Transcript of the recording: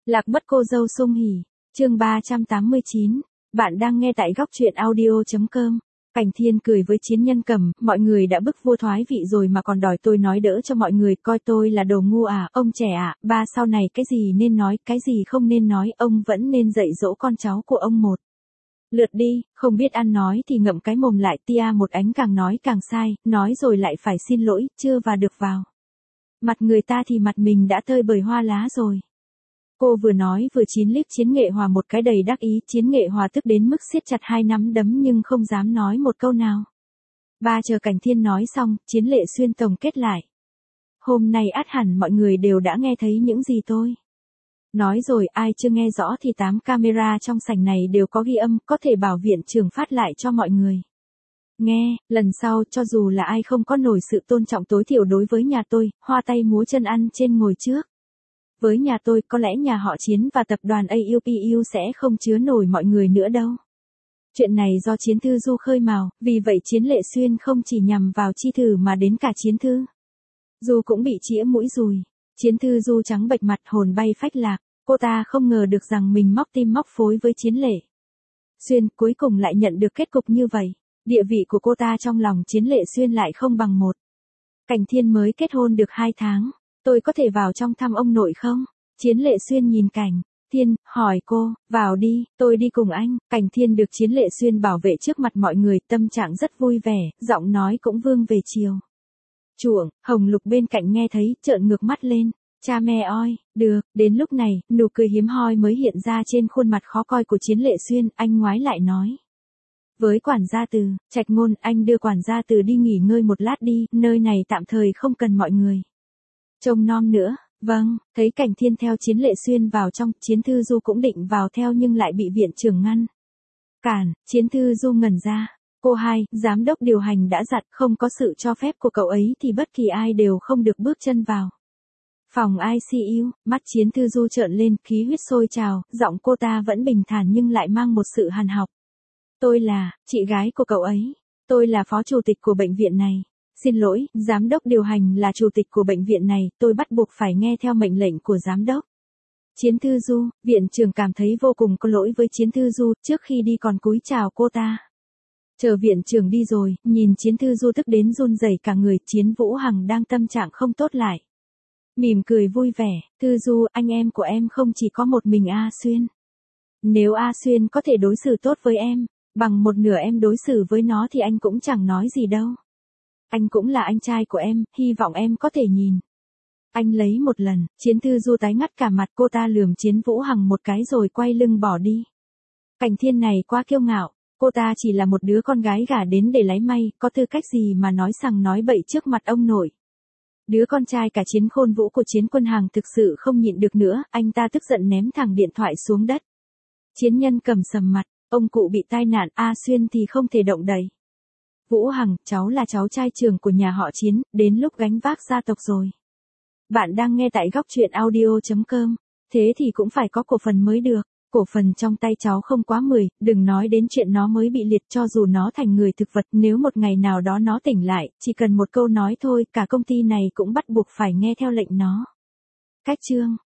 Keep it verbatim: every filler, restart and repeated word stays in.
Lạc mất cô dâu sung hỉ, chương ba trăm tám mươi chín, bạn đang nghe tại góc truyện audio.com. Cảnh Thiên cười với Chiến Nhân Cầm, mọi người đã bức vua thoái vị rồi mà còn đòi tôi nói đỡ cho mọi người, coi tôi là đồ ngu à, ông trẻ à, ba sau này cái gì nên nói, cái gì không nên nói, ông vẫn nên dạy dỗ con cháu của ông một lượt đi, không biết ăn nói thì ngậm cái mồm lại, tia một ánh càng nói càng sai, nói rồi lại phải xin lỗi, chưa và được vào mặt người ta thì mặt mình đã tơi bời hoa lá rồi. Cô vừa nói vừa chín liếc Chiến Nghệ Hòa một cái đầy đắc ý, Chiến Nghệ Hòa tức đến mức siết chặt hai nắm đấm nhưng không dám nói một câu nào. Ba chờ Cảnh Thiên nói xong, Chiến Lệ Xuyên tổng kết lại. Hôm nay ắt hẳn mọi người đều đã nghe thấy những gì tôi nói rồi, ai chưa nghe rõ thì tám camera trong sảnh này đều có ghi âm, có thể bảo viện trưởng phát lại cho mọi người nghe, lần sau cho dù là ai không có nổi sự tôn trọng tối thiểu đối với nhà tôi, hoa tay múa chân ăn trên ngồi trước. Với nhà tôi, có lẽ nhà họ Chiến và tập đoàn a u pê u sẽ không chứa nổi mọi người nữa đâu. Chuyện này do Chiến Thư Du khơi mào, vì vậy Chiến Lệ Xuyên không chỉ nhằm vào Chi Thử mà đến cả Chiến Thư Du cũng bị chĩa mũi dùi. Chiến Thư Du trắng bệch mặt, hồn bay phách lạc, cô ta không ngờ được rằng mình móc tim móc phối với Chiến Lệ Xuyên, cuối cùng lại nhận được kết cục như vậy. Địa vị của cô ta trong lòng Chiến Lệ Xuyên lại không bằng một Cảnh Thiên mới kết hôn được hai tháng. Tôi có thể vào trong thăm ông nội không? Chiến Lệ Xuyên nhìn Cảnh Thiên, hỏi cô, vào đi, tôi đi cùng anh. Cảnh Thiên được Chiến Lệ Xuyên bảo vệ trước mặt mọi người, tâm trạng rất vui vẻ, giọng nói cũng vương về chiều chuộng. Hồng Lục bên cạnh nghe thấy, trợn ngược mắt lên. Cha mẹ oi, được, đến lúc này, nụ cười hiếm hoi mới hiện ra trên khuôn mặt khó coi của Chiến Lệ Xuyên, anh ngoái lại nói với quản gia Từ, Trạch Ngôn, anh đưa quản gia Từ đi nghỉ ngơi một lát đi, nơi này tạm thời không cần mọi người trông nom nữa. Vâng, thấy Cảnh Thiên theo Chiến Lệ Xuyên vào trong, Chiến Thư Du cũng định vào theo nhưng lại bị viện trưởng ngăn cản. Chiến Thư Du ngẩn ra. Cô hai, giám đốc điều hành đã dặn, không có sự cho phép của cậu ấy thì bất kỳ ai đều không được bước chân vào phòng i xê u. Mắt Chiến Thư Du trợn lên, khí huyết sôi trào, giọng cô ta vẫn bình thản nhưng lại mang một sự hàn học. Tôi là chị gái của cậu ấy. Tôi là phó chủ tịch của bệnh viện này. Xin lỗi, giám đốc điều hành là chủ tịch của bệnh viện này, tôi bắt buộc phải nghe theo mệnh lệnh của giám đốc. Chiến Thư Du, viện trưởng cảm thấy vô cùng có lỗi với Chiến Thư Du, trước khi đi còn cúi chào cô ta. Chờ viện trưởng đi rồi, nhìn Chiến Thư Du tức đến run rẩy cả người, Chiến Vũ Hằng đang tâm trạng không tốt lại mỉm cười vui vẻ, Thư Du, anh em của em không chỉ có một mình A Xuyên. Nếu A Xuyên có thể đối xử tốt với em, bằng một nửa em đối xử với nó thì anh cũng chẳng nói gì đâu. Anh cũng là anh trai của em, hy vọng em có thể nhìn anh lấy một lần. Chiến Thư Du tái ngắt cả mặt, cô ta lườm Chiến Vũ Hằng một cái rồi quay lưng bỏ đi. Cảnh Thiên này quá kiêu ngạo, cô ta chỉ là một đứa con gái gả đến để lấy may, có tư cách gì mà nói sằng nói bậy trước mặt ông nội. Đứa con trai cả Chiến Khôn Vũ của Chiến Quân Hằng thực sự không nhịn được nữa, anh ta tức giận ném thẳng điện thoại xuống đất. Chiến Nhân Cầm sầm mặt, ông cụ bị tai nạn, A Xuyên thì không thể động đậy. Vũ Hằng, cháu là cháu trai trưởng của nhà họ Chiến, đến lúc gánh vác gia tộc rồi. Bạn đang nghe tại góc truyện audio.com, thế thì cũng phải có cổ phần mới được. Cổ phần trong tay cháu không quá mười, đừng nói đến chuyện nó mới bị liệt, cho dù nó thành người thực vật, nếu một ngày nào đó nó tỉnh lại, chỉ cần một câu nói thôi, cả công ty này cũng bắt buộc phải nghe theo lệnh nó. Cách chương